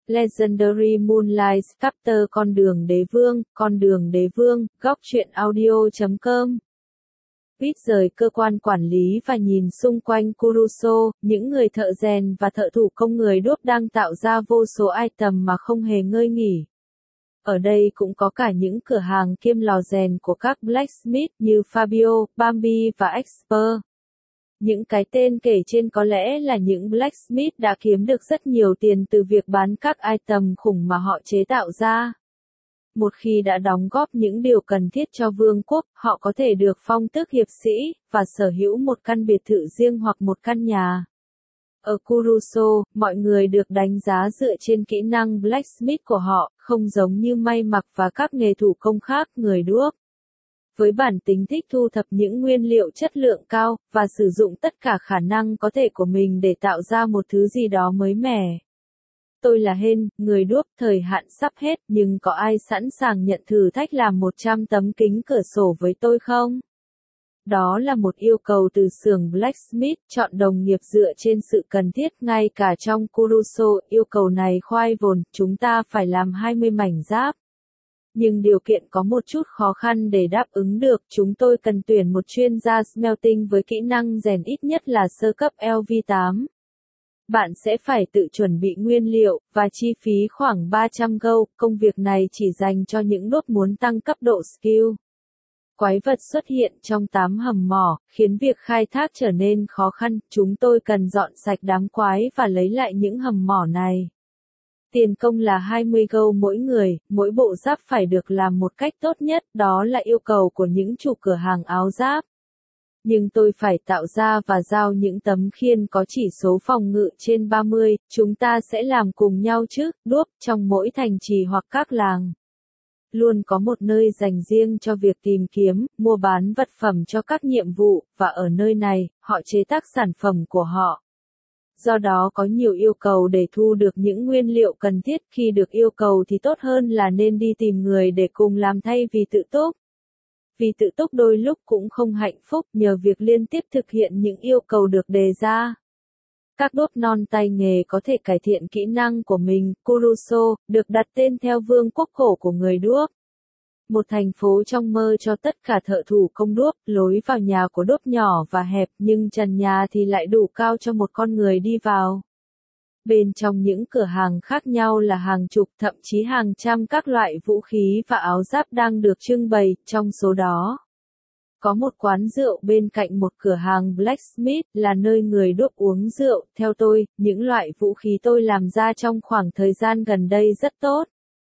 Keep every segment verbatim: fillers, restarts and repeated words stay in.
Legendary Moonlight Chapter Con đường đế vương, con đường đế vương, góc truyện audio chấm com. Pete rời cơ quan quản lý và nhìn xung quanh Kuruso, những người thợ rèn và thợ thủ công người đúc đang tạo ra vô số item mà không hề ngơi nghỉ. Ở đây cũng có cả những cửa hàng kiêm lò rèn của các blacksmith như Fabio, Bambi và Expert. Những cái tên kể trên có lẽ là những blacksmith đã kiếm được rất nhiều tiền từ việc bán các item khủng mà họ chế tạo ra. Một khi đã đóng góp những điều cần thiết cho vương quốc, họ có thể được phong tước hiệp sĩ, và sở hữu một căn biệt thự riêng hoặc một căn nhà. Ở Kuruso, mọi người được đánh giá dựa trên kỹ năng blacksmith của họ, không giống như may mặc và các nghề thủ công khác, người đúc. Với bản tính thích thu thập những nguyên liệu chất lượng cao, và sử dụng tất cả khả năng có thể của mình để tạo ra một thứ gì đó mới mẻ. Tôi là Hen, người đúc, thời hạn sắp hết, nhưng có ai sẵn sàng nhận thử thách làm một trăm tấm kính cửa sổ với tôi không? Đó là một yêu cầu từ xưởng blacksmith, chọn đồng nghiệp dựa trên sự cần thiết ngay cả trong Kuruso. Yêu cầu này khoai vồn, chúng ta phải làm hai mươi mảnh giáp. Nhưng điều kiện có một chút khó khăn để đáp ứng được, chúng tôi cần tuyển một chuyên gia smelting với kỹ năng rèn ít nhất là sơ cấp L V tám. Bạn sẽ phải tự chuẩn bị nguyên liệu, và chi phí khoảng ba trăm gold, công việc này chỉ dành cho những đúc muốn tăng cấp độ skill. Quái vật xuất hiện trong tám hầm mỏ, khiến việc khai thác trở nên khó khăn, chúng tôi cần dọn sạch đám quái và lấy lại những hầm mỏ này. Tiền công là hai mươi gold mỗi người, mỗi bộ giáp phải được làm một cách tốt nhất, đó là yêu cầu của những chủ cửa hàng áo giáp. Nhưng tôi phải tạo ra và giao những tấm khiên có chỉ số phòng ngự trên ba mươi, chúng ta sẽ làm cùng nhau chứ, đúc, trong mỗi thành trì hoặc các làng. Luôn có một nơi dành riêng cho việc tìm kiếm, mua bán vật phẩm cho các nhiệm vụ, và ở nơi này, họ chế tác sản phẩm của họ. Do đó có nhiều yêu cầu để thu được những nguyên liệu cần thiết, khi được yêu cầu thì tốt hơn là nên đi tìm người để cùng làm thay vì tự túc. Vì tự túc đôi lúc cũng không hạnh phúc nhờ việc liên tiếp thực hiện những yêu cầu được đề ra. Các đốt non tay nghề có thể cải thiện kỹ năng của mình. Kuruso, được đặt tên theo vương quốc cổ của người đúc. Một thành phố trong mơ cho tất cả thợ thủ công đúc, lối vào nhà của đúc nhỏ và hẹp nhưng trần nhà thì lại đủ cao cho một con người đi vào. Bên trong những cửa hàng khác nhau là hàng chục thậm chí hàng trăm các loại vũ khí và áo giáp đang được trưng bày, trong số đó. Có một quán rượu bên cạnh một cửa hàng blacksmith, là nơi người đúc uống rượu. Theo tôi, những loại vũ khí tôi làm ra trong khoảng thời gian gần đây rất tốt.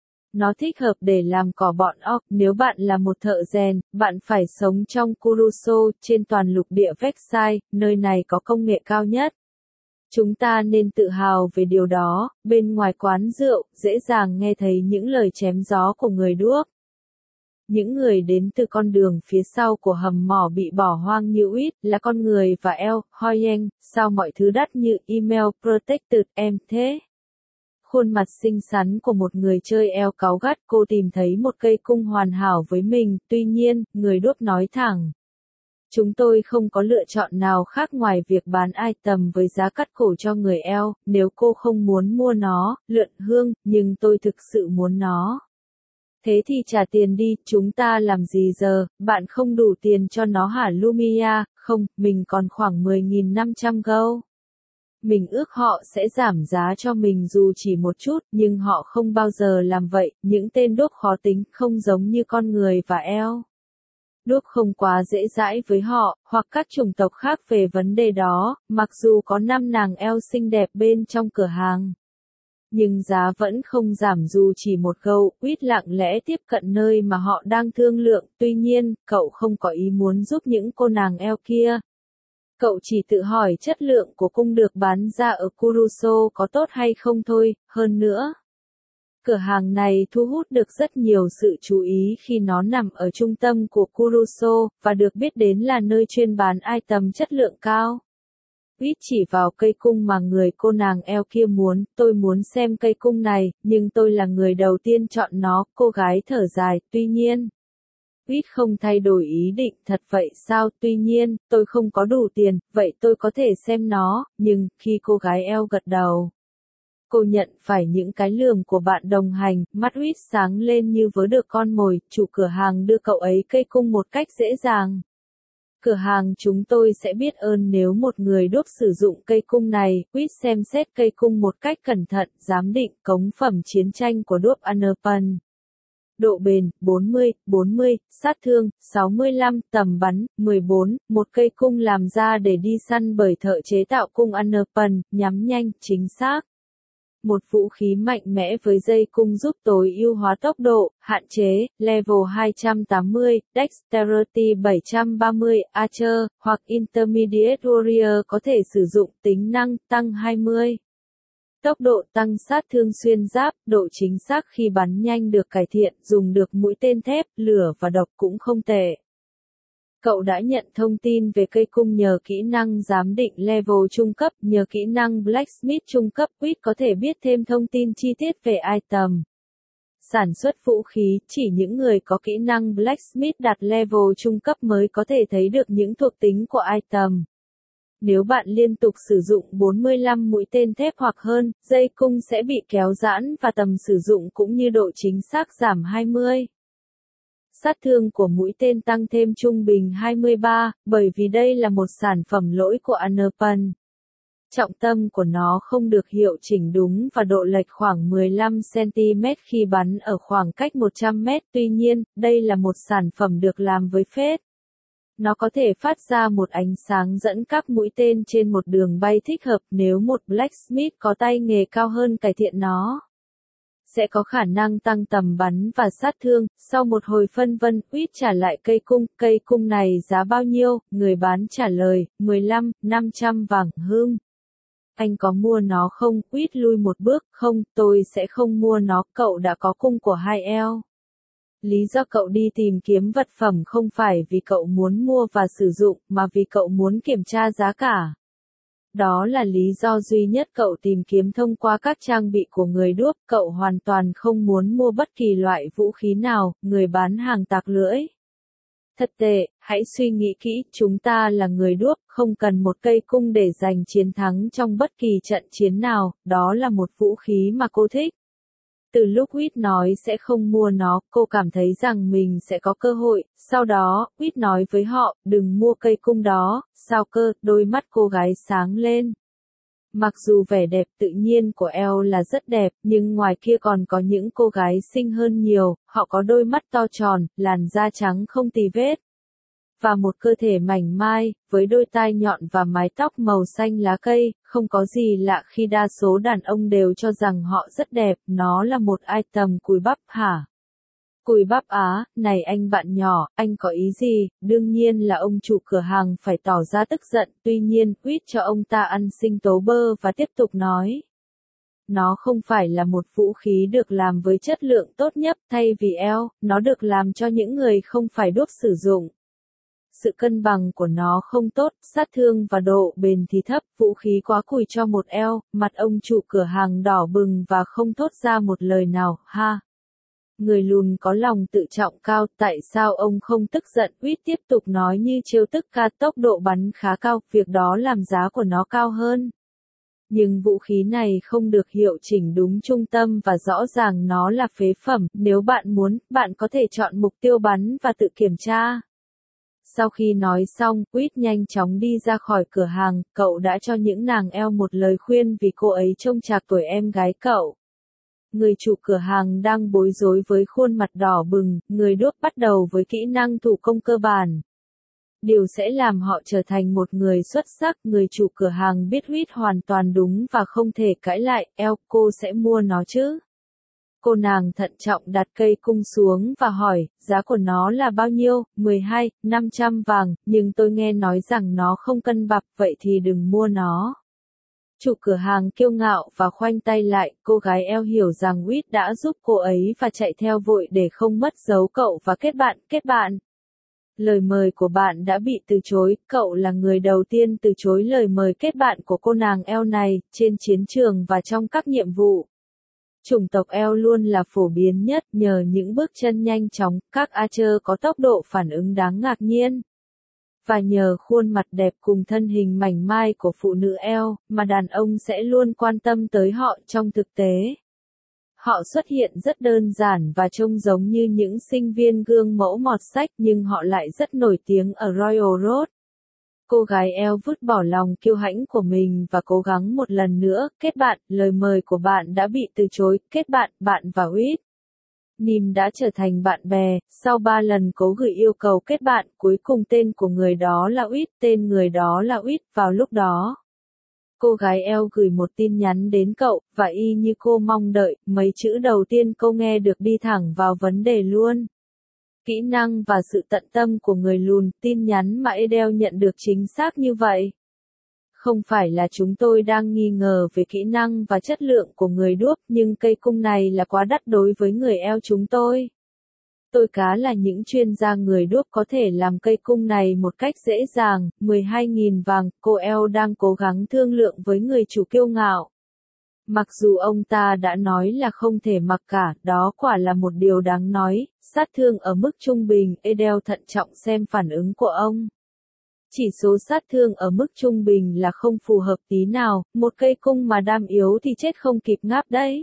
Nó thích hợp để làm cỏ bọn orc. Nếu bạn là một thợ rèn, bạn phải sống trong Kuruso, trên toàn lục địa Vexai, nơi này có công nghệ cao nhất. Chúng ta nên tự hào về điều đó. Bên ngoài quán rượu, dễ dàng nghe thấy những lời chém gió của người đúc. Những người đến từ con đường phía sau của hầm mỏ bị bỏ hoang như Uýt, là con người và eo, Hoyeng, sao mọi thứ đắt như email protected em thế? Khuôn mặt xinh xắn của một người chơi eo cáu gắt, cô tìm thấy một cây cung hoàn hảo với mình, tuy nhiên, người đúc nói thẳng. Chúng tôi không có lựa chọn nào khác ngoài việc bán item với giá cắt cổ cho người eo, nếu cô không muốn mua nó, lượn hương, nhưng tôi thực sự muốn nó. Thế thì trả tiền đi, chúng ta làm gì giờ, bạn không đủ tiền cho nó hả Lumia? Không, mình còn khoảng mười nghìn năm trăm gold. Mình ước họ sẽ giảm giá cho mình dù chỉ một chút, nhưng họ không bao giờ làm vậy, những tên đúc khó tính, không giống như con người và eo. Đúc không quá dễ dãi với họ, hoặc các chủng tộc khác về vấn đề đó, mặc dù có năm nàng eo xinh đẹp bên trong cửa hàng. Nhưng giá vẫn không giảm dù chỉ một gold. Uýt lặng lẽ tiếp cận nơi mà họ đang thương lượng, tuy nhiên, cậu không có ý muốn giúp những cô nàng eo kia. Cậu chỉ tự hỏi chất lượng của cung được bán ra ở Kuruso có tốt hay không thôi, hơn nữa. Cửa hàng này thu hút được rất nhiều sự chú ý khi nó nằm ở trung tâm của Kuruso, và được biết đến là nơi chuyên bán item chất lượng cao. Uýt chỉ vào cây cung mà người cô nàng eo kia muốn, tôi muốn xem cây cung này, nhưng tôi là người đầu tiên chọn nó, cô gái thở dài, tuy nhiên. Uýt không thay đổi ý định, thật vậy sao, tuy nhiên, tôi không có đủ tiền, vậy tôi có thể xem nó, nhưng, khi cô gái eo gật đầu. Cô nhận phải những cái lườm của bạn đồng hành, mắt Huyết sáng lên như vớ được con mồi, chủ cửa hàng đưa cậu ấy cây cung một cách dễ dàng. Cửa hàng chúng tôi sẽ biết ơn nếu một người đúc sử dụng cây cung này. Huyết xem xét cây cung một cách cẩn thận, giám định cống phẩm chiến tranh của đúc Anerpan. Độ bền, bốn mươi, bốn mươi, sát thương, sáu mươi lăm, tầm bắn, mười bốn, một cây cung làm ra để đi săn bởi thợ chế tạo cung Anerpan, nhắm nhanh, chính xác. Một vũ khí mạnh mẽ với dây cung giúp tối ưu hóa tốc độ, hạn chế, level hai trăm tám mươi, Dexterity bảy trăm ba mươi, Archer, hoặc Intermediate Warrior có thể sử dụng tính năng tăng hai mươi. Tốc độ tăng sát thương xuyên giáp, độ chính xác khi bắn nhanh được cải thiện, dùng được mũi tên thép, lửa và độc cũng không tệ. Cậu đã nhận thông tin về cây cung nhờ kỹ năng giám định level trung cấp, nhờ kỹ năng Blacksmith trung cấp. Quýt có thể biết thêm thông tin chi tiết về item. Sản xuất vũ khí, chỉ những người có kỹ năng Blacksmith đạt level trung cấp mới có thể thấy được những thuộc tính của item. Nếu bạn liên tục sử dụng bốn mươi lăm mũi tên thép hoặc hơn, dây cung sẽ bị kéo giãn và tầm sử dụng cũng như độ chính xác giảm hai mươi. Sát thương của mũi tên tăng thêm trung bình hai mươi ba, bởi vì đây là một sản phẩm lỗi của Anerpan. Trọng tâm của nó không được hiệu chỉnh đúng và độ lệch khoảng mười lăm xăng-ti-mét khi bắn ở khoảng cách một trăm mét. Tuy nhiên, đây là một sản phẩm được làm với phết. Nó có thể phát ra một ánh sáng dẫn các mũi tên trên một đường bay thích hợp nếu một Blacksmith có tay nghề cao hơn cải thiện nó. Sẽ có khả năng tăng tầm bắn và sát thương. Sau một hồi phân vân, Huyết trả lại cây cung. Cây cung này giá bao nhiêu? Người bán trả lời, mười lăm, năm trăm vàng hương. Anh có mua nó không? Huyết lui một bước, không, tôi sẽ không mua nó, cậu đã có cung của hai eo. Lý do cậu đi tìm kiếm vật phẩm không phải vì cậu muốn mua và sử dụng, mà vì cậu muốn kiểm tra giá cả. Đó là lý do duy nhất cậu tìm kiếm thông qua các trang bị của người đúc. Cậu hoàn toàn không muốn mua bất kỳ loại vũ khí nào. Người bán hàng tạc lưỡi. Thật tệ, hãy suy nghĩ kỹ, chúng ta là người đúc, không cần một cây cung để giành chiến thắng trong bất kỳ trận chiến nào, đó là một vũ khí mà cô thích. Từ lúc Huyết nói sẽ không mua nó, cô cảm thấy rằng mình sẽ có cơ hội. Sau đó, Huyết nói với họ, đừng mua cây cung đó. Sao cơ? Đôi mắt cô gái sáng lên. Mặc dù vẻ đẹp tự nhiên của Elle là rất đẹp, nhưng ngoài kia còn có những cô gái xinh hơn nhiều. Họ có đôi mắt to tròn, làn da trắng không tì vết. Và một cơ thể mảnh mai, với đôi tai nhọn và mái tóc màu xanh lá cây. Không có gì lạ khi đa số đàn ông đều cho rằng họ rất đẹp. Nó là một item cùi bắp hả? Cùi bắp á, này anh bạn nhỏ, anh có ý gì? Đương nhiên là ông chủ cửa hàng phải tỏ ra tức giận. Tuy nhiên, Huyết cho ông ta ăn sinh tố bơ và tiếp tục nói. Nó không phải là một vũ khí được làm với chất lượng tốt nhất. Thay vì Elle, nó được làm cho những người không phải đúc sử dụng. Sự cân bằng của nó không tốt, sát thương và độ bền thì thấp, vũ khí quá cùi cho một Elle. Mặt ông chủ cửa hàng đỏ bừng và không thốt ra một lời nào, ha. Người lùn có lòng tự trọng cao, tại sao ông không tức giận? Huyết tiếp tục nói như trêu tức ca, tốc độ bắn khá cao, việc đó làm giá của nó cao hơn. Nhưng vũ khí này không được hiệu chỉnh đúng trung tâm và rõ ràng nó là phế phẩm. Nếu bạn muốn, bạn có thể chọn mục tiêu bắn và tự kiểm tra. Sau khi nói xong, Huyết nhanh chóng đi ra khỏi cửa hàng. Cậu đã cho những nàng Elle một lời khuyên vì cô ấy trông chạc tuổi em gái cậu. Người chủ cửa hàng đang bối rối với khuôn mặt đỏ bừng. Người đúc bắt đầu với kỹ năng thủ công cơ bản. Điều sẽ làm họ trở thành một người xuất sắc. Người chủ cửa hàng biết Huyết hoàn toàn đúng và không thể cãi lại. Elle, cô sẽ mua nó chứ? Cô nàng thận trọng đặt cây cung xuống và hỏi, giá của nó là bao nhiêu? mười hai, năm trăm vàng, nhưng tôi nghe nói rằng nó không cân bạc, vậy thì đừng mua nó. Chủ cửa hàng kiêu ngạo và khoanh tay lại, cô gái Elle hiểu rằng Huyết đã giúp cô ấy và chạy theo vội để không mất dấu cậu và kết bạn, kết bạn. Lời mời của bạn đã bị từ chối, cậu là người đầu tiên từ chối lời mời kết bạn của cô nàng Elle này, trên chiến trường và trong các nhiệm vụ. Chủng tộc Elle luôn là phổ biến nhất, nhờ những bước chân nhanh chóng, các Archer có tốc độ phản ứng đáng ngạc nhiên. Và nhờ khuôn mặt đẹp cùng thân hình mảnh mai của phụ nữ eo, mà đàn ông sẽ luôn quan tâm tới họ trong thực tế. Họ xuất hiện rất đơn giản và trông giống như những sinh viên gương mẫu mọt sách nhưng họ lại rất nổi tiếng ở Royal Road. Cô gái eo vứt bỏ lòng kiêu hãnh của mình và cố gắng một lần nữa, kết bạn, lời mời của bạn đã bị từ chối, kết bạn, bạn và Whit. Nim đã trở thành bạn bè, sau ba lần cố gửi yêu cầu kết bạn, cuối cùng tên của người đó là Whit, tên người đó là Whit, vào lúc đó. Cô gái eo gửi một tin nhắn đến cậu, và y như cô mong đợi, mấy chữ đầu tiên cô nghe được đi thẳng vào vấn đề luôn. Kỹ năng và sự tận tâm của người lùn, tin nhắn mà Adele nhận được chính xác như vậy. Không phải là chúng tôi đang nghi ngờ về kỹ năng và chất lượng của người đuốc, nhưng cây cung này là quá đắt đối với người eo chúng tôi. Tôi cá là những chuyên gia người đuốc có thể làm cây cung này một cách dễ dàng, mười hai nghìn vàng, cô eo đang cố gắng thương lượng với người chủ kiêu ngạo. Mặc dù ông ta đã nói là không thể mặc cả, đó quả là một điều đáng nói, sát thương ở mức trung bình, Adele thận trọng xem phản ứng của ông. Chỉ số sát thương ở mức trung bình là không phù hợp tí nào, một cây cung mà đam yếu thì chết không kịp ngáp đấy.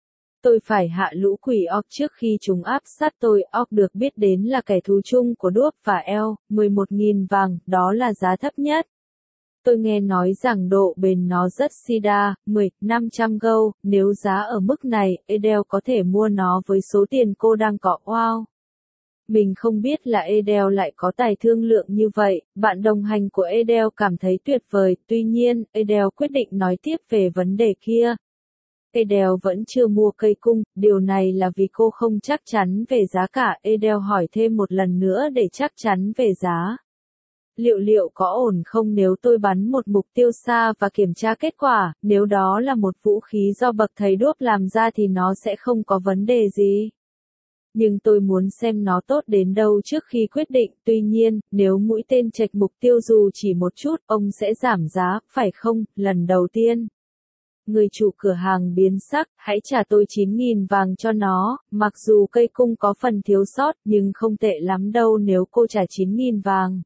Tôi phải hạ lũ quỷ orc trước khi chúng áp sát tôi, orc được biết đến là kẻ thù chung của đuốc và eo, mười một nghìn vàng, đó là giá thấp nhất. Tôi nghe nói rằng độ bền nó rất sida, mười, năm trăm gold, nếu giá ở mức này, Adele có thể mua nó với số tiền cô đang có, wow. Mình không biết là Adele lại có tài thương lượng như vậy, bạn đồng hành của Adele cảm thấy tuyệt vời, tuy nhiên, Adele quyết định nói tiếp về vấn đề kia. Adele vẫn chưa mua cây cung, điều này là vì cô không chắc chắn về giá cả, Adele hỏi thêm một lần nữa để chắc chắn về giá. Liệu liệu có ổn không nếu tôi bắn một mục tiêu xa và kiểm tra kết quả, nếu đó là một vũ khí do bậc thầy đuốc làm ra thì nó sẽ không có vấn đề gì. Nhưng tôi muốn xem nó tốt đến đâu trước khi quyết định, tuy nhiên, nếu mũi tên chệch mục tiêu dù chỉ một chút, ông sẽ giảm giá, phải không, lần đầu tiên. Người chủ cửa hàng biến sắc, hãy trả tôi chín nghìn vàng cho nó, mặc dù cây cung có phần thiếu sót, nhưng không tệ lắm đâu nếu cô trả chín nghìn vàng.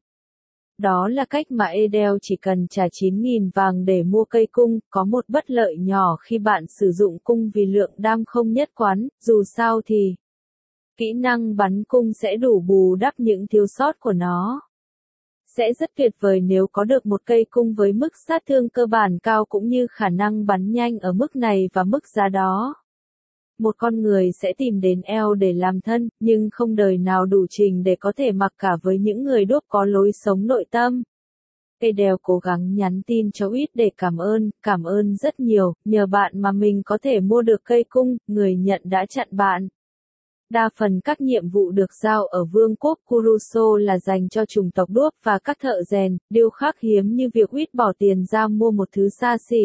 Đó là cách mà Adele chỉ cần trả chín nghìn vàng để mua cây cung, có một bất lợi nhỏ khi bạn sử dụng cung vì lượng đam không nhất quán, dù sao thì kỹ năng bắn cung sẽ đủ bù đắp những thiếu sót của nó. Sẽ rất tuyệt vời nếu có được một cây cung với mức sát thương cơ bản cao cũng như khả năng bắn nhanh ở mức này và mức giá đó. Một con người sẽ tìm đến eo để làm thân, nhưng không đời nào đủ trình để có thể mặc cả với những người đuốc có lối sống nội tâm. Adele cố gắng nhắn tin cho Whit để cảm ơn, cảm ơn rất nhiều, nhờ bạn mà mình có thể mua được cây cung, người nhận đã chặn bạn. Đa phần các nhiệm vụ được giao ở vương quốc Kuruso là dành cho chủng tộc đuốc và các thợ rèn, điều khác hiếm như việc Whit bỏ tiền ra mua một thứ xa xỉ.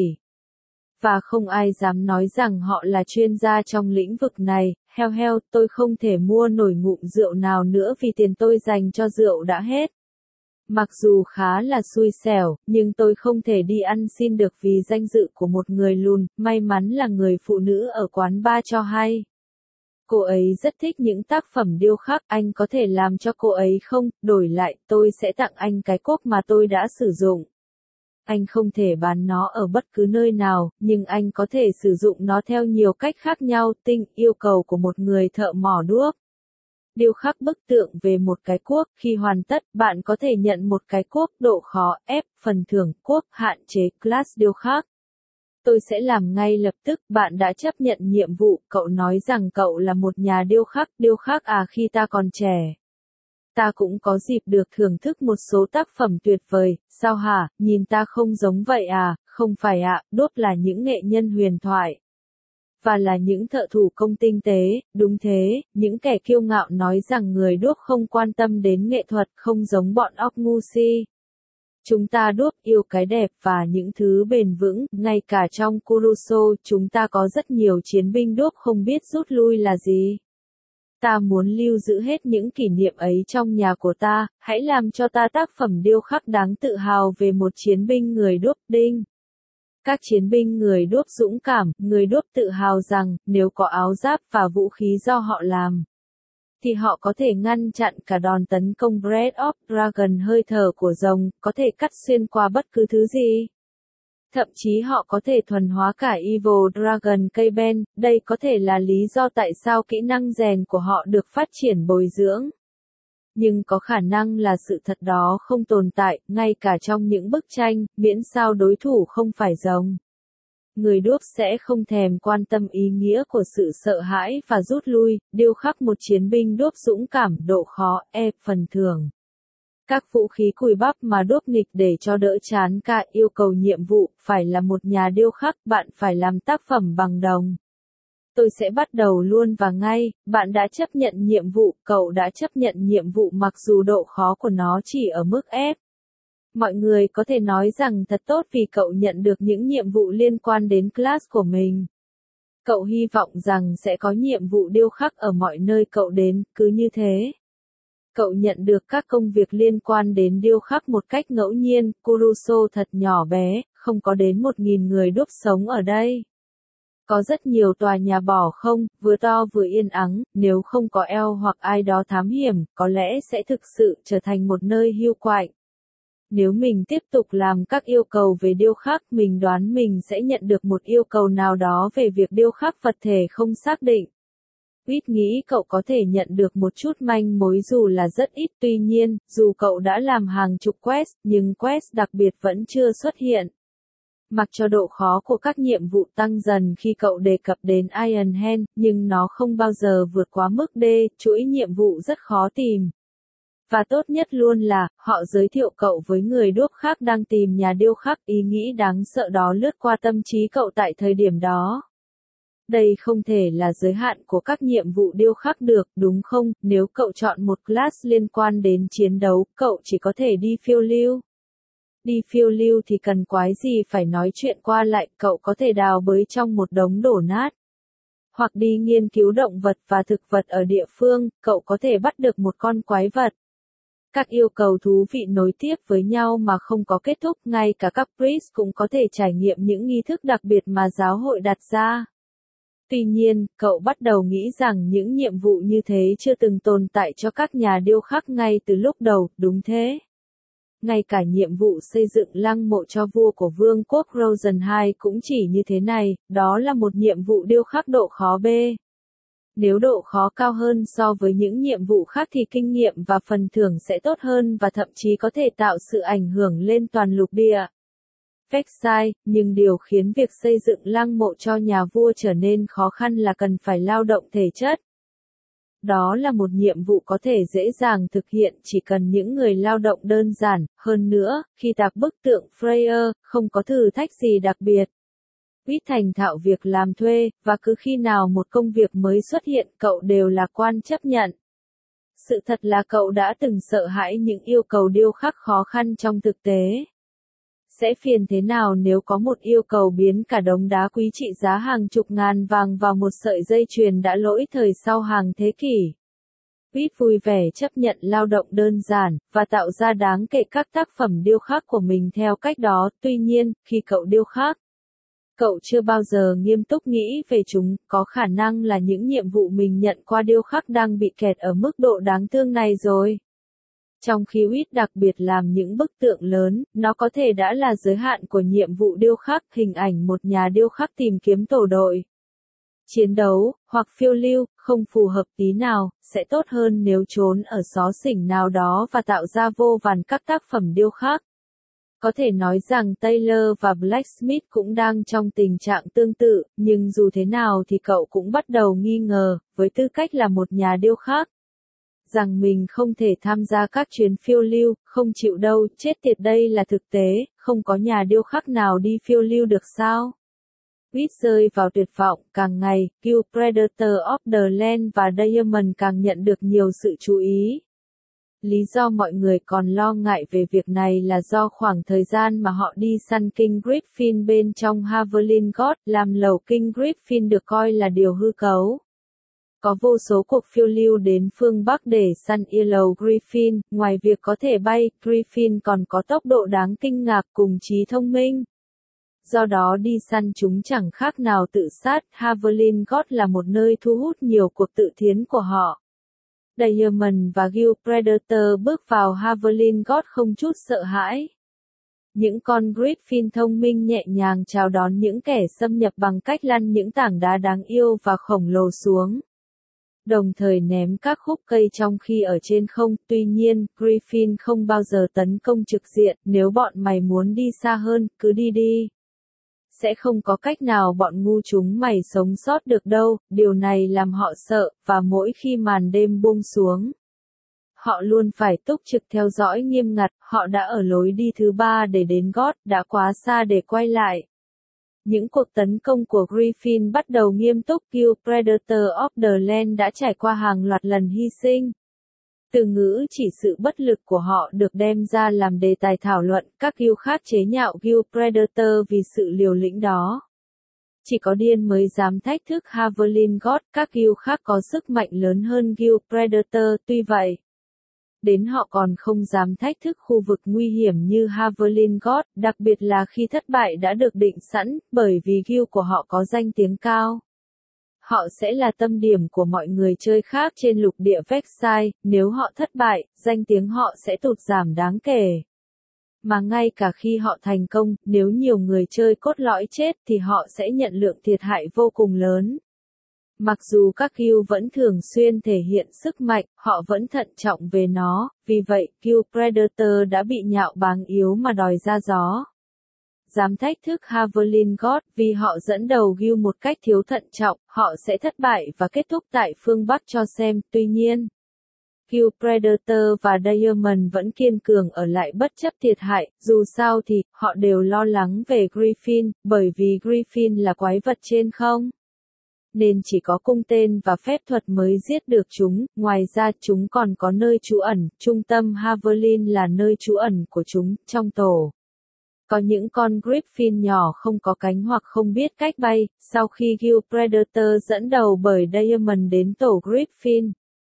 Và không ai dám nói rằng họ là chuyên gia trong lĩnh vực này, heo heo, tôi không thể mua nổi ngụm rượu nào nữa vì tiền tôi dành cho rượu đã hết. Mặc dù khá là xui xẻo, nhưng tôi không thể đi ăn xin được vì danh dự của một người lùn, may mắn là người phụ nữ ở quán bar cho hay. Cô ấy rất thích những tác phẩm điêu khắc, anh có thể làm cho cô ấy không, đổi lại, tôi sẽ tặng anh cái cuốc mà tôi đã sử dụng. Anh không thể bán nó ở bất cứ nơi nào, nhưng anh có thể sử dụng nó theo nhiều cách khác nhau, tinh, yêu cầu của một người thợ mỏ đuốc. Điêu khắc bức tượng về một cái cuốc, khi hoàn tất, bạn có thể nhận một cái cuốc, độ khó, F, phần thưởng, cuốc, hạn chế, class điêu khắc. Tôi sẽ làm ngay lập tức, bạn đã chấp nhận nhiệm vụ, cậu nói rằng cậu là một nhà điêu khắc, điêu khắc à khi ta còn trẻ. Ta cũng có dịp được thưởng thức một số tác phẩm tuyệt vời, sao hả, nhìn ta không giống vậy à, không phải ạ, à, đuốc là những nghệ nhân huyền thoại. Và là những thợ thủ công tinh tế, đúng thế, những kẻ kiêu ngạo nói rằng người đuốc không quan tâm đến nghệ thuật, không giống bọn óc ngu si. Chúng ta đuốc yêu cái đẹp và những thứ bền vững, ngay cả trong Kuruso, chúng ta có rất nhiều chiến binh đuốc không biết rút lui là gì. Ta muốn lưu giữ hết những kỷ niệm ấy trong nhà của ta, hãy làm cho ta tác phẩm điêu khắc đáng tự hào về một chiến binh người đuốc đinh. Các chiến binh người đuốc dũng cảm, người đuốc tự hào rằng, nếu có áo giáp và vũ khí do họ làm, thì họ có thể ngăn chặn cả đòn tấn công Breath of Dragon hơi thở của rồng, có thể cắt xuyên qua bất cứ thứ gì. Thậm chí họ có thể thuần hóa cả Evil Dragon cây ben, đây có thể là lý do tại sao kỹ năng rèn của họ được phát triển bồi dưỡng. Nhưng có khả năng là sự thật đó không tồn tại, ngay cả trong những bức tranh, miễn sao đối thủ không phải rồng. Người đuốc sẽ không thèm quan tâm ý nghĩa của sự sợ hãi và rút lui, điêu khắc một chiến binh đuốc dũng cảm, độ khó, E, phần thưởng. Các vũ khí cùi bắp mà đuốc nghịch để cho đỡ chán cả yêu cầu nhiệm vụ, phải là một nhà điêu khắc, bạn phải làm tác phẩm bằng đồng. Tôi sẽ bắt đầu luôn và ngay, bạn đã chấp nhận nhiệm vụ, cậu đã chấp nhận nhiệm vụ mặc dù độ khó của nó chỉ ở mức F. Mọi người có thể nói rằng thật tốt vì cậu nhận được những nhiệm vụ liên quan đến class của mình. Cậu hy vọng rằng sẽ có nhiệm vụ điêu khắc ở mọi nơi cậu đến, cứ như thế. Cậu nhận được các công việc liên quan đến điêu khắc một cách ngẫu nhiên, Kuruso thật nhỏ bé, không có đến một nghìn người đúc sống ở đây. Có rất nhiều tòa nhà bỏ không, vừa to vừa yên ắng, nếu không có eo hoặc ai đó thám hiểm, có lẽ sẽ thực sự trở thành một nơi hiu quạnh. Nếu mình tiếp tục làm các yêu cầu về điêu khắc, mình đoán mình sẽ nhận được một yêu cầu nào đó về việc điêu khắc vật thể không xác định. Ít nghĩ cậu có thể nhận được một chút manh mối dù là rất ít, tuy nhiên, dù cậu đã làm hàng chục quest, nhưng quest đặc biệt vẫn chưa xuất hiện. Mặc cho độ khó của các nhiệm vụ tăng dần khi cậu đề cập đến Iron Hand, nhưng nó không bao giờ vượt quá mức D, chuỗi nhiệm vụ rất khó tìm. Và tốt nhất luôn là, họ giới thiệu cậu với người đuốc khác đang tìm nhà điêu khắc, ý nghĩ đáng sợ đó lướt qua tâm trí cậu tại thời điểm đó. Đây không thể là giới hạn của các nhiệm vụ điêu khắc được, đúng không? Nếu cậu chọn một class liên quan đến chiến đấu, cậu chỉ có thể đi phiêu lưu. Đi phiêu lưu thì cần quái gì phải nói chuyện qua lại, cậu có thể đào bới trong một đống đổ nát. Hoặc đi nghiên cứu động vật và thực vật ở địa phương, cậu có thể bắt được một con quái vật. Các yêu cầu thú vị nối tiếp với nhau mà không có kết thúc, ngay cả các priest cũng có thể trải nghiệm những nghi thức đặc biệt mà giáo hội đặt ra. Tuy nhiên, cậu bắt đầu nghĩ rằng những nhiệm vụ như thế chưa từng tồn tại cho các nhà điêu khắc ngay từ lúc đầu, đúng thế. Ngay cả nhiệm vụ xây dựng lăng mộ cho vua của vương quốc Rosen hai cũng chỉ như thế này, đó là một nhiệm vụ điêu khắc độ khó B. Nếu độ khó cao hơn so với những nhiệm vụ khác thì kinh nghiệm và phần thưởng sẽ tốt hơn và thậm chí có thể tạo sự ảnh hưởng lên toàn lục địa. Vexai, nhưng điều khiến việc xây dựng lăng mộ cho nhà vua trở nên khó khăn là cần phải lao động thể chất. Đó là một nhiệm vụ có thể dễ dàng thực hiện chỉ cần những người lao động đơn giản, hơn nữa, khi tạc bức tượng Freya, không có thử thách gì đặc biệt. Ít thành thạo việc làm thuê, và cứ khi nào một công việc mới xuất hiện, cậu đều lạc quan chấp nhận. Sự thật là cậu đã từng sợ hãi những yêu cầu điêu khắc khó khăn trong thực tế. Sẽ phiền thế nào nếu có một yêu cầu biến cả đống đá quý trị giá hàng chục ngàn vàng vào một sợi dây chuyền đã lỗi thời sau hàng thế kỷ. Ít vui vẻ chấp nhận lao động đơn giản, và tạo ra đáng kể các tác phẩm điêu khắc của mình theo cách đó, tuy nhiên, khi cậu điêu khắc, cậu chưa bao giờ nghiêm túc nghĩ về chúng, có khả năng là những nhiệm vụ mình nhận qua điêu khắc đang bị kẹt ở mức độ đáng thương này rồi. Trong khi Wit đặc biệt làm những bức tượng lớn, nó có thể đã là giới hạn của nhiệm vụ điêu khắc, hình ảnh một nhà điêu khắc tìm kiếm tổ đội. Chiến đấu, hoặc phiêu lưu, không phù hợp tí nào, sẽ tốt hơn nếu trốn ở xó xỉnh nào đó và tạo ra vô vàn các tác phẩm điêu khắc. Có thể nói rằng Taylor và Blacksmith cũng đang trong tình trạng tương tự, nhưng dù thế nào thì cậu cũng bắt đầu nghi ngờ, với tư cách là một nhà điêu khắc, rằng mình không thể tham gia các chuyến phiêu lưu, không chịu đâu, chết tiệt đây là thực tế, không có nhà điêu khắc nào đi phiêu lưu được sao? Wit rơi vào tuyệt vọng, càng ngày, Kill Predator of the Land và Diamond càng nhận được nhiều sự chú ý. Lý do mọi người còn lo ngại về việc này là do khoảng thời gian mà họ đi săn King Griffin bên trong Haverlin Gorge, làm lầu King Griffin được coi là điều hư cấu. Có vô số cuộc phiêu lưu đến phương Bắc để săn Yellow Griffin, ngoài việc có thể bay, Griffin còn có tốc độ đáng kinh ngạc cùng trí thông minh. Do đó đi săn chúng chẳng khác nào tự sát, Haverlin Gorge là một nơi thu hút nhiều cuộc tự thiến của họ. Diamond và Gil Predator bước vào Haverlin Ghost không chút sợ hãi. Những con Griffin thông minh nhẹ nhàng chào đón những kẻ xâm nhập bằng cách lăn những tảng đá đáng yêu và khổng lồ xuống, đồng thời ném các khúc cây trong khi ở trên không. Tuy nhiên, Griffin không bao giờ tấn công trực diện. Nếu bọn mày muốn đi xa hơn, cứ đi đi. Sẽ không có cách nào bọn ngu chúng mày sống sót được đâu. Điều này làm họ sợ, và mỗi khi màn đêm buông xuống, họ luôn phải túc trực theo dõi nghiêm ngặt. Họ đã ở lối đi thứ ba để đến Ghost, đã quá xa để quay lại. Những cuộc tấn công của Griffin bắt đầu nghiêm túc. Gil Predator of the Land đã trải qua hàng loạt lần hy sinh. Từ ngữ chỉ sự bất lực của họ được đem ra làm đề tài thảo luận. Các Gil khác chế nhạo Gil Predator vì sự liều lĩnh đó. Chỉ có điên mới dám thách thức Haverlin Ghost. Các Gil khác có sức mạnh lớn hơn Gil Predator. Tuy vậy, đến họ còn không dám thách thức khu vực nguy hiểm như Haverlin Ghost, đặc biệt là khi thất bại đã được định sẵn, bởi vì Gil của họ có danh tiếng cao. Họ sẽ là tâm điểm của mọi người chơi khác trên lục địa Vexai. Nếu họ thất bại, danh tiếng họ sẽ tụt giảm đáng kể. Mà ngay cả khi họ thành công, nếu nhiều người chơi cốt lõi chết thì họ sẽ nhận lượng thiệt hại vô cùng lớn. Mặc dù các Gil vẫn thường xuyên thể hiện sức mạnh, họ vẫn thận trọng về nó, vì vậy, Gil Predator đã bị nhạo báng yếu mà đòi ra gió. Dám thách thức Haverlin Ghost, vì họ dẫn đầu Gil một cách thiếu thận trọng, họ sẽ thất bại và kết thúc tại phương Bắc cho xem. Tuy nhiên, Gil Predator và Diamond vẫn kiên cường ở lại bất chấp thiệt hại. Dù sao thì, họ đều lo lắng về Griffin, bởi vì Griffin là quái vật trên không, nên chỉ có cung tên và phép thuật mới giết được chúng. Ngoài ra, chúng còn có nơi trú ẩn. Trung tâm Haverlin là nơi trú ẩn của chúng. Trong tổ, có những con Griffin nhỏ không có cánh hoặc không biết cách bay. Sau khi Gil Predator dẫn đầu bởi Diamond đến tổ Griffin,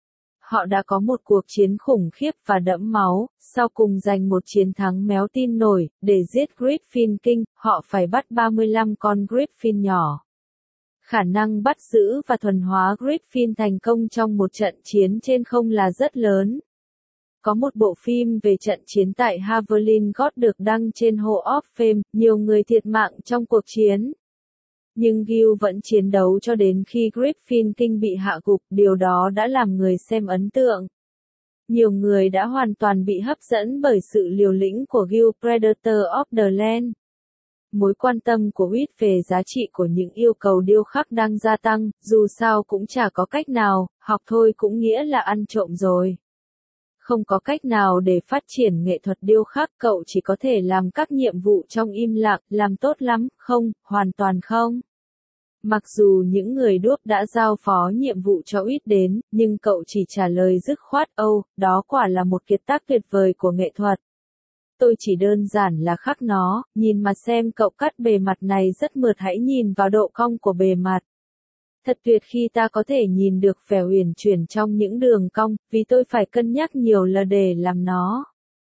họ đã có một cuộc chiến khủng khiếp và đẫm máu. Sau cùng giành một chiến thắng méo tin nổi. Để giết Griffin King, họ phải bắt ba mươi lăm con Griffin nhỏ. Khả năng bắt giữ và thuần hóa Griffin thành công trong một trận chiến trên không là rất lớn. Có một bộ phim về trận chiến tại Haverlin Ghost được đăng trên Hall of Fame. Nhiều người thiệt mạng trong cuộc chiến, nhưng Gil vẫn chiến đấu cho đến khi Griffin King bị hạ gục. Điều đó đã làm người xem ấn tượng. Nhiều người đã hoàn toàn bị hấp dẫn bởi sự liều lĩnh của Gil Predator of the Land. Mối quan tâm của Whit về giá trị của những yêu cầu điêu khắc đang gia tăng. Dù sao cũng chả có cách nào, học thôi cũng nghĩa là ăn trộm rồi. Không có cách nào để phát triển nghệ thuật điêu khắc. Cậu chỉ có thể làm các nhiệm vụ trong im lặng. Làm tốt lắm, không, hoàn toàn không. Mặc dù những người đuốc đã giao phó nhiệm vụ cho Whit đến, nhưng cậu chỉ trả lời dứt khoát: "Âu, đó quả là một kiệt tác tuyệt vời của nghệ thuật. Tôi chỉ đơn giản là khắc nó, nhìn mà xem, cậu cắt bề mặt này rất mượt, hãy nhìn vào độ cong của bề mặt. Thật tuyệt khi ta có thể nhìn được vẻ uyển chuyển trong những đường cong, vì tôi phải cân nhắc nhiều lần để làm nó.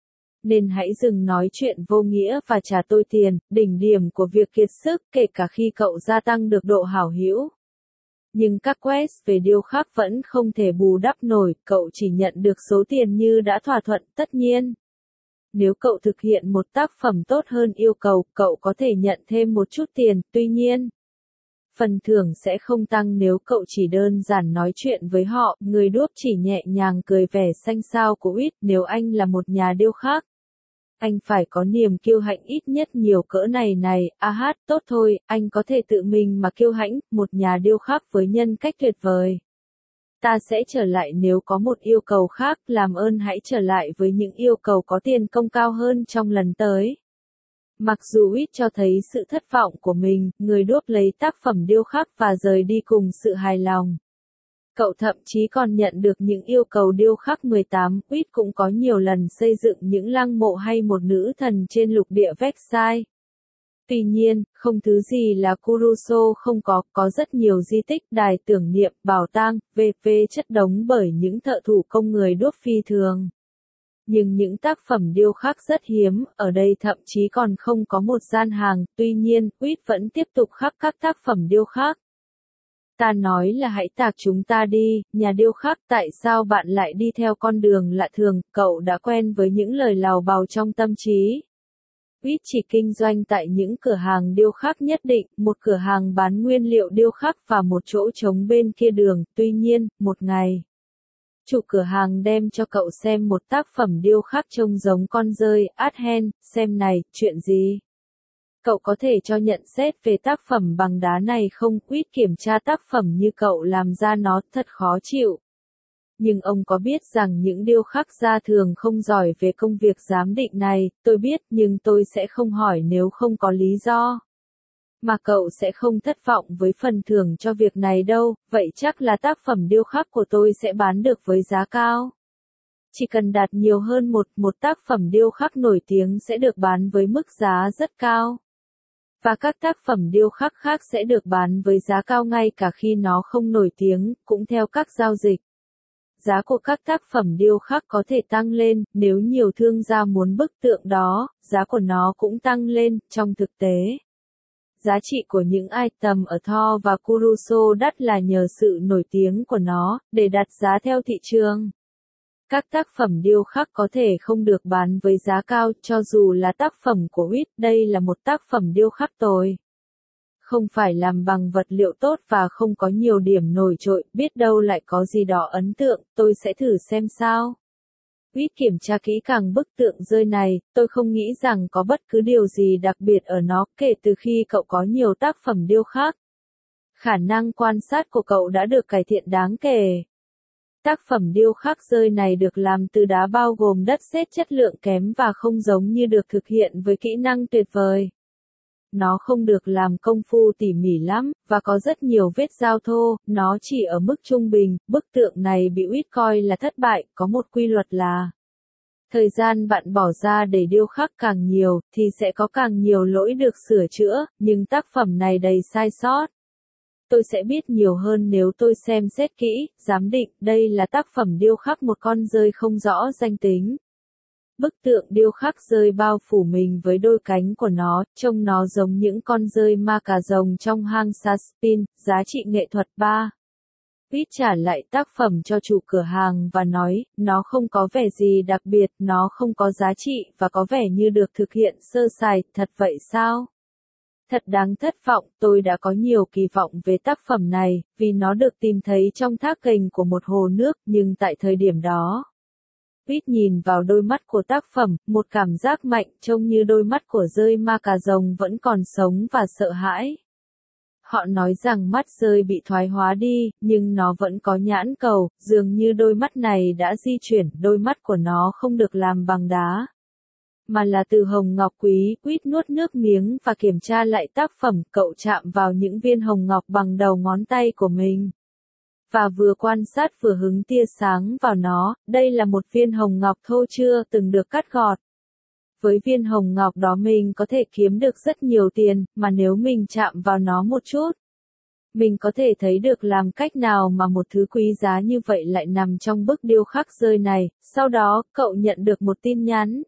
Nên hãy dừng nói chuyện vô nghĩa và trả tôi tiền." Đỉnh điểm của việc kiệt sức, kể cả khi cậu gia tăng được độ hảo hữu. Nhưng các quest về điêu khắc vẫn không thể bù đắp nổi, cậu chỉ nhận được số tiền như đã thỏa thuận. Tất nhiên, nếu cậu thực hiện một tác phẩm tốt hơn yêu cầu, cậu có thể nhận thêm một chút tiền. Tuy nhiên, phần thưởng sẽ không tăng nếu cậu chỉ đơn giản nói chuyện với họ. Người đuốc chỉ nhẹ nhàng cười vẻ xanh xao của Whit. Nếu anh là một nhà điêu khắc, anh phải có niềm kiêu hãnh ít nhất nhiều cỡ này này. À hát, tốt thôi, anh có thể tự mình mà kiêu hãnh. Một nhà điêu khắc với nhân cách tuyệt vời. Ta sẽ trở lại nếu có một yêu cầu khác. Làm ơn hãy trở lại với những yêu cầu có tiền công cao hơn trong lần tới. Mặc dù Whit cho thấy sự thất vọng của mình, người đuốc lấy tác phẩm điêu khắc và rời đi cùng sự hài lòng. Cậu thậm chí còn nhận được những yêu cầu điêu khắc mười tám. Whit cũng có nhiều lần xây dựng những lăng mộ hay một nữ thần trên lục địa Vexai. Tuy nhiên, không thứ gì là Kuruso không có, có rất nhiều di tích, đài tưởng niệm, bảo tàng, vân vân chất đống bởi những thợ thủ công người đuốc phi thường. Nhưng những tác phẩm điêu khắc rất hiếm, ở đây thậm chí còn không có một gian hàng. Tuy nhiên, Whit vẫn tiếp tục khắc các tác phẩm điêu khắc. Ta nói là hãy tạc chúng ta đi, nhà điêu khắc, tại sao bạn lại đi theo con đường lạ thường, cậu đã quen với những lời lào bào trong tâm trí. Quýt chỉ kinh doanh tại những cửa hàng điêu khắc nhất định, một cửa hàng bán nguyên liệu điêu khắc và một chỗ trống bên kia đường, tuy nhiên, một ngày. Chủ cửa hàng đem cho cậu xem một tác phẩm điêu khắc trông giống con dơi, Athen, xem này, chuyện gì? Cậu có thể cho nhận xét về tác phẩm bằng đá này không? Quýt kiểm tra tác phẩm như cậu làm ra nó thật khó chịu. Nhưng ông có biết rằng những điêu khắc gia thường không giỏi về công việc giám định này, tôi biết nhưng tôi sẽ không hỏi nếu không có lý do. Mà cậu sẽ không thất vọng với phần thưởng cho việc này đâu, vậy chắc là tác phẩm điêu khắc của tôi sẽ bán được với giá cao. Chỉ cần đạt nhiều hơn một, một tác phẩm điêu khắc nổi tiếng sẽ được bán với mức giá rất cao. Và các tác phẩm điêu khắc khác sẽ được bán với giá cao ngay cả khi nó không nổi tiếng, cũng theo các giao dịch. Giá của các tác phẩm điêu khắc có thể tăng lên, nếu nhiều thương gia muốn bức tượng đó, giá của nó cũng tăng lên, trong thực tế. Giá trị của những item ở Thor và Kuruso đắt là nhờ sự nổi tiếng của nó, để đặt giá theo thị trường. Các tác phẩm điêu khắc có thể không được bán với giá cao, cho dù là tác phẩm của Whit, đây là một tác phẩm điêu khắc tồi. Không phải làm bằng vật liệu tốt và không có nhiều điểm nổi trội, biết đâu lại có gì đó ấn tượng, tôi sẽ thử xem sao. Whit kiểm tra kỹ càng bức tượng rơi này, tôi không nghĩ rằng có bất cứ điều gì đặc biệt ở nó, kể từ khi cậu có nhiều tác phẩm điêu khắc. Khả năng quan sát của cậu đã được cải thiện đáng kể. Tác phẩm điêu khắc rơi này được làm từ đá bao gồm đất sét chất lượng kém và không giống như được thực hiện với kỹ năng tuyệt vời. Nó không được làm công phu tỉ mỉ lắm, và có rất nhiều vết dao thô, nó chỉ ở mức trung bình, bức tượng này bị Whit coi là thất bại, có một quy luật là thời gian bạn bỏ ra để điêu khắc càng nhiều, thì sẽ có càng nhiều lỗi được sửa chữa, nhưng tác phẩm này đầy sai sót. Tôi sẽ biết nhiều hơn nếu tôi xem xét kỹ, giám định, đây là tác phẩm điêu khắc một con dơi không rõ danh tính. Bức tượng điêu khắc dơi bao phủ mình với đôi cánh của nó, trông nó giống những con dơi ma cà rồng trong hang Saspin, giá trị nghệ thuật ba. Whit trả lại tác phẩm cho chủ cửa hàng và nói, nó không có vẻ gì đặc biệt, nó không có giá trị và có vẻ như được thực hiện sơ sài, thật vậy sao? Thật đáng thất vọng, tôi đã có nhiều kỳ vọng về tác phẩm này, vì nó được tìm thấy trong thác kềnh của một hồ nước, nhưng tại thời điểm đó. Whit nhìn vào đôi mắt của tác phẩm, một cảm giác mạnh trông như đôi mắt của dơi ma cà rồng vẫn còn sống và sợ hãi. Họ nói rằng mắt dơi bị thoái hóa đi, nhưng nó vẫn có nhãn cầu, dường như đôi mắt này đã di chuyển, đôi mắt của nó không được làm bằng đá, mà là từ hồng ngọc quý. Whit nuốt nước miếng và kiểm tra lại tác phẩm, cậu chạm vào những viên hồng ngọc bằng đầu ngón tay của mình. Và vừa quan sát vừa hứng tia sáng vào nó, đây là một viên hồng ngọc thô chưa từng được cắt gọt. Với viên hồng ngọc đó mình có thể kiếm được rất nhiều tiền, mà nếu mình chạm vào nó một chút, mình có thể thấy được làm cách nào mà một thứ quý giá như vậy lại nằm trong bức điêu khắc rơi này. Sau đó, cậu nhận được một tin nhắn.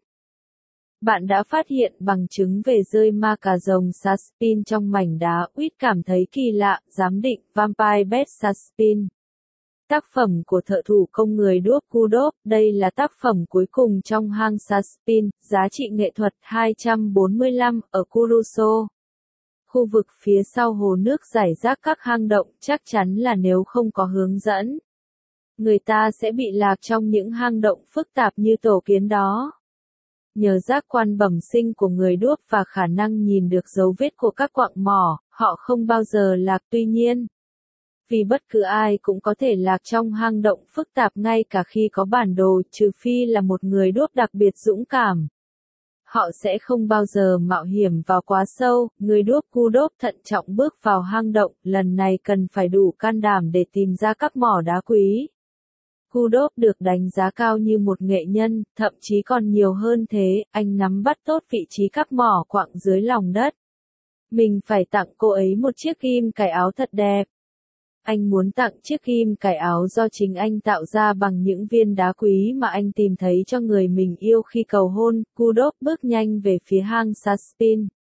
Bạn đã phát hiện bằng chứng về rơi ma cà rồng Saspin trong mảnh đá. Whit cảm thấy kỳ lạ, giám định, Vampire Bed Saspin. Tác phẩm của thợ thủ công người đuốc Kudop, đây là tác phẩm cuối cùng trong hang Saspin, giá trị nghệ thuật hai trăm bốn mươi lăm, ở Kuruso. Khu vực phía sau hồ nước rải rác các hang động, chắc chắn là nếu không có hướng dẫn, người ta sẽ bị lạc trong những hang động phức tạp như tổ kiến đó. Nhờ giác quan bẩm sinh của người đuốc và khả năng nhìn được dấu vết của các quặng mỏ, họ không bao giờ lạc. Tuy nhiên, vì bất cứ ai cũng có thể lạc trong hang động phức tạp ngay cả khi có bản đồ, trừ phi là một người đuốc đặc biệt dũng cảm. Họ sẽ không bao giờ mạo hiểm vào quá sâu. Người đuốc Kudop thận trọng bước vào hang động, lần này cần phải đủ can đảm để tìm ra các mỏ đá quý. Kudop được đánh giá cao như một nghệ nhân, thậm chí còn nhiều hơn thế, anh nắm bắt tốt vị trí các mỏ quặng dưới lòng đất. Mình phải tặng cô ấy một chiếc ghim cài áo thật đẹp. Anh muốn tặng chiếc ghim cài áo do chính anh tạo ra bằng những viên đá quý mà anh tìm thấy cho người mình yêu khi cầu hôn. Kudop bước nhanh về phía hang Saspin.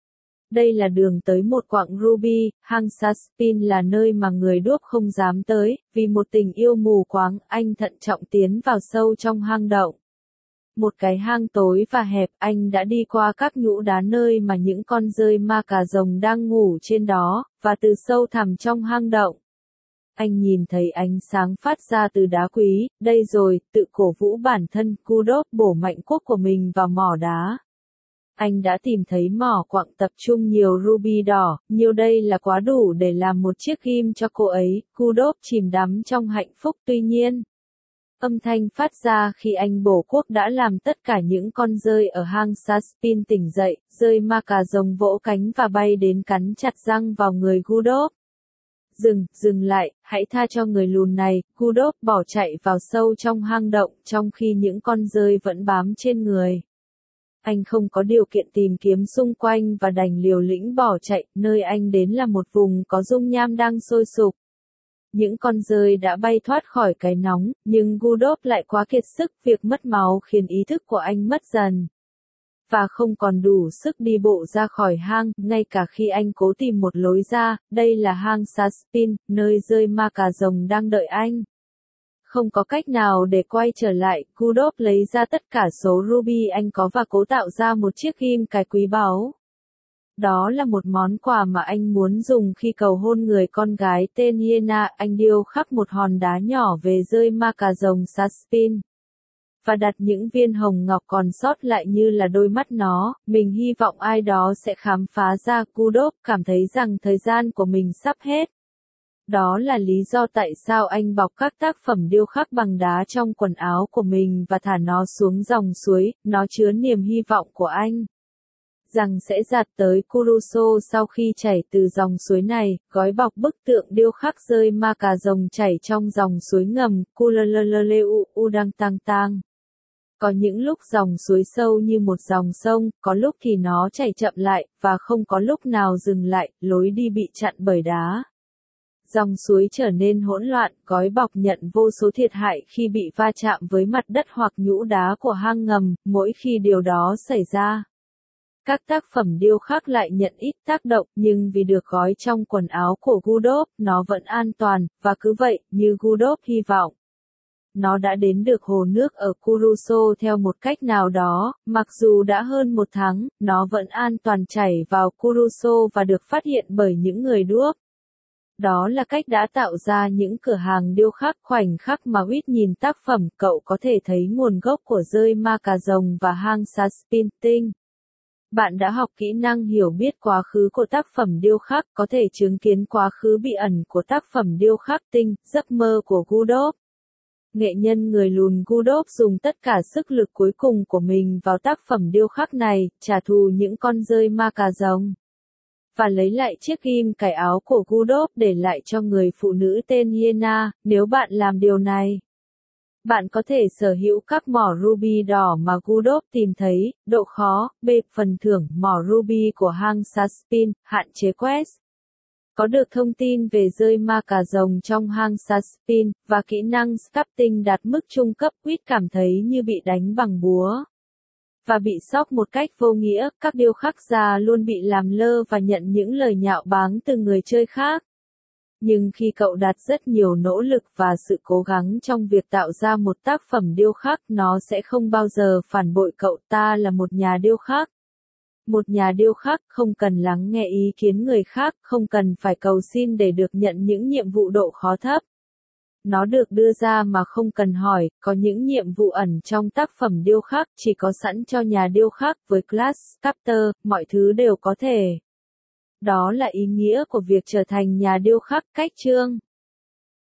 Đây là đường tới một quặng ruby, hang Saspin là nơi mà người đuốc không dám tới, vì một tình yêu mù quáng, anh thận trọng tiến vào sâu trong hang động. Một cái hang tối và hẹp, anh đã đi qua các nhũ đá nơi mà những con dơi ma cà rồng đang ngủ trên đó, và từ sâu thẳm trong hang động. Anh nhìn thấy ánh sáng phát ra từ đá quý, đây rồi, tự cổ vũ bản thân, Kudok bổ mạnh cuốc của mình vào mỏ đá. Anh đã tìm thấy mỏ quặng tập trung nhiều ruby đỏ, nhiều đây là quá đủ để làm một chiếc ghim cho cô ấy, Kudok chìm đắm trong hạnh phúc tuy nhiên. Âm thanh phát ra khi anh bổ cuốc đã làm tất cả những con dơi ở hang Saspin tỉnh dậy, dơi ma cà rồng vỗ cánh và bay đến cắn chặt răng vào người Kudok. Dừng, dừng lại, hãy tha cho người lùn này, Kudok bỏ chạy vào sâu trong hang động, trong khi những con dơi vẫn bám trên người. Anh không có điều kiện tìm kiếm xung quanh và đành liều lĩnh bỏ chạy, nơi anh đến là một vùng có dung nham đang sôi sục. Những con dơi đã bay thoát khỏi cái nóng, nhưng Kudok lại quá kiệt sức, việc mất máu khiến ý thức của anh mất dần. Và không còn đủ sức đi bộ ra khỏi hang, ngay cả khi anh cố tìm một lối ra, đây là hang Saspin, nơi dơi ma cà rồng đang đợi anh. Không có cách nào để quay trở lại, Kudok lấy ra tất cả số ruby anh có và cố tạo ra một chiếc ghim cái quý báu. Đó là một món quà mà anh muốn dùng khi cầu hôn người con gái tên Yena, anh điêu khắc một hòn đá nhỏ về dơi ma cà rồng Saspin. Và đặt những viên hồng ngọc còn sót lại như là đôi mắt nó, mình hy vọng ai đó sẽ khám phá ra. Kudok cảm thấy rằng thời gian của mình sắp hết. Đó là lý do tại sao anh bọc các tác phẩm điêu khắc bằng đá trong quần áo của mình và thả nó xuống dòng suối, nó chứa niềm hy vọng của anh. Rằng sẽ dạt tới Kuruso sau khi chảy từ dòng suối này, gói bọc bức tượng điêu khắc dơi ma cà rồng chảy trong dòng suối ngầm, Kulaleleu Udang Tang Tang. Có những lúc dòng suối sâu như một dòng sông, có lúc thì nó chảy chậm lại, và không có lúc nào dừng lại, lối đi bị chặn bởi đá. Dòng suối trở nên hỗn loạn, gói bọc nhận vô số thiệt hại khi bị va chạm với mặt đất hoặc nhũ đá của hang ngầm, mỗi khi điều đó xảy ra. Các tác phẩm điêu khắc lại nhận ít tác động, nhưng vì được gói trong quần áo của Kudok, nó vẫn an toàn, và cứ vậy, như Kudok hy vọng. Nó đã đến được hồ nước ở Kuruso theo một cách nào đó, mặc dù đã hơn một tháng, nó vẫn an toàn chảy vào Kuruso và được phát hiện bởi những người đuốc. Đó là cách đã tạo ra những cửa hàng điêu khắc. Khoảnh khắc mà Whit nhìn tác phẩm, cậu có thể thấy nguồn gốc của dơi ma cà rồng và hang Saspin tinh. Bạn đã học kỹ năng hiểu biết quá khứ của tác phẩm điêu khắc, có thể chứng kiến quá khứ bí ẩn của tác phẩm điêu khắc tinh, giấc mơ của Kudok. Nghệ nhân người lùn Kudok dùng tất cả sức lực cuối cùng của mình vào tác phẩm điêu khắc này, trả thù những con dơi ma cà rồng. Và lấy lại chiếc ghim cài áo của Kudok để lại cho người phụ nữ tên Yena. Nếu bạn làm điều này, bạn có thể sở hữu các mỏ ruby đỏ mà Kudok tìm thấy. Độ khó, B. Phần thưởng, mỏ ruby của hang Saspin, hạn chế quest. Có được thông tin về dơi ma cà rồng trong hang Saspin, và kỹ năng sculpting đạt mức trung cấp. Whit cảm thấy như bị đánh bằng búa. Và bị sốc một cách vô nghĩa, các điêu khắc gia luôn bị làm lơ và nhận những lời nhạo báng từ người chơi khác. Nhưng khi cậu đặt rất nhiều nỗ lực và sự cố gắng trong việc tạo ra một tác phẩm điêu khắc, nó sẽ không bao giờ phản bội cậu. Ta là một nhà điêu khắc. Một nhà điêu khắc không cần lắng nghe ý kiến người khác, không cần phải cầu xin để được nhận những nhiệm vụ độ khó thấp. Nó được đưa ra mà không cần hỏi, có những nhiệm vụ ẩn trong tác phẩm điêu khắc chỉ có sẵn cho nhà điêu khắc. Với Class Sculptor, mọi thứ đều có thể. Đó là ý nghĩa của việc trở thành nhà điêu khắc. Cách chương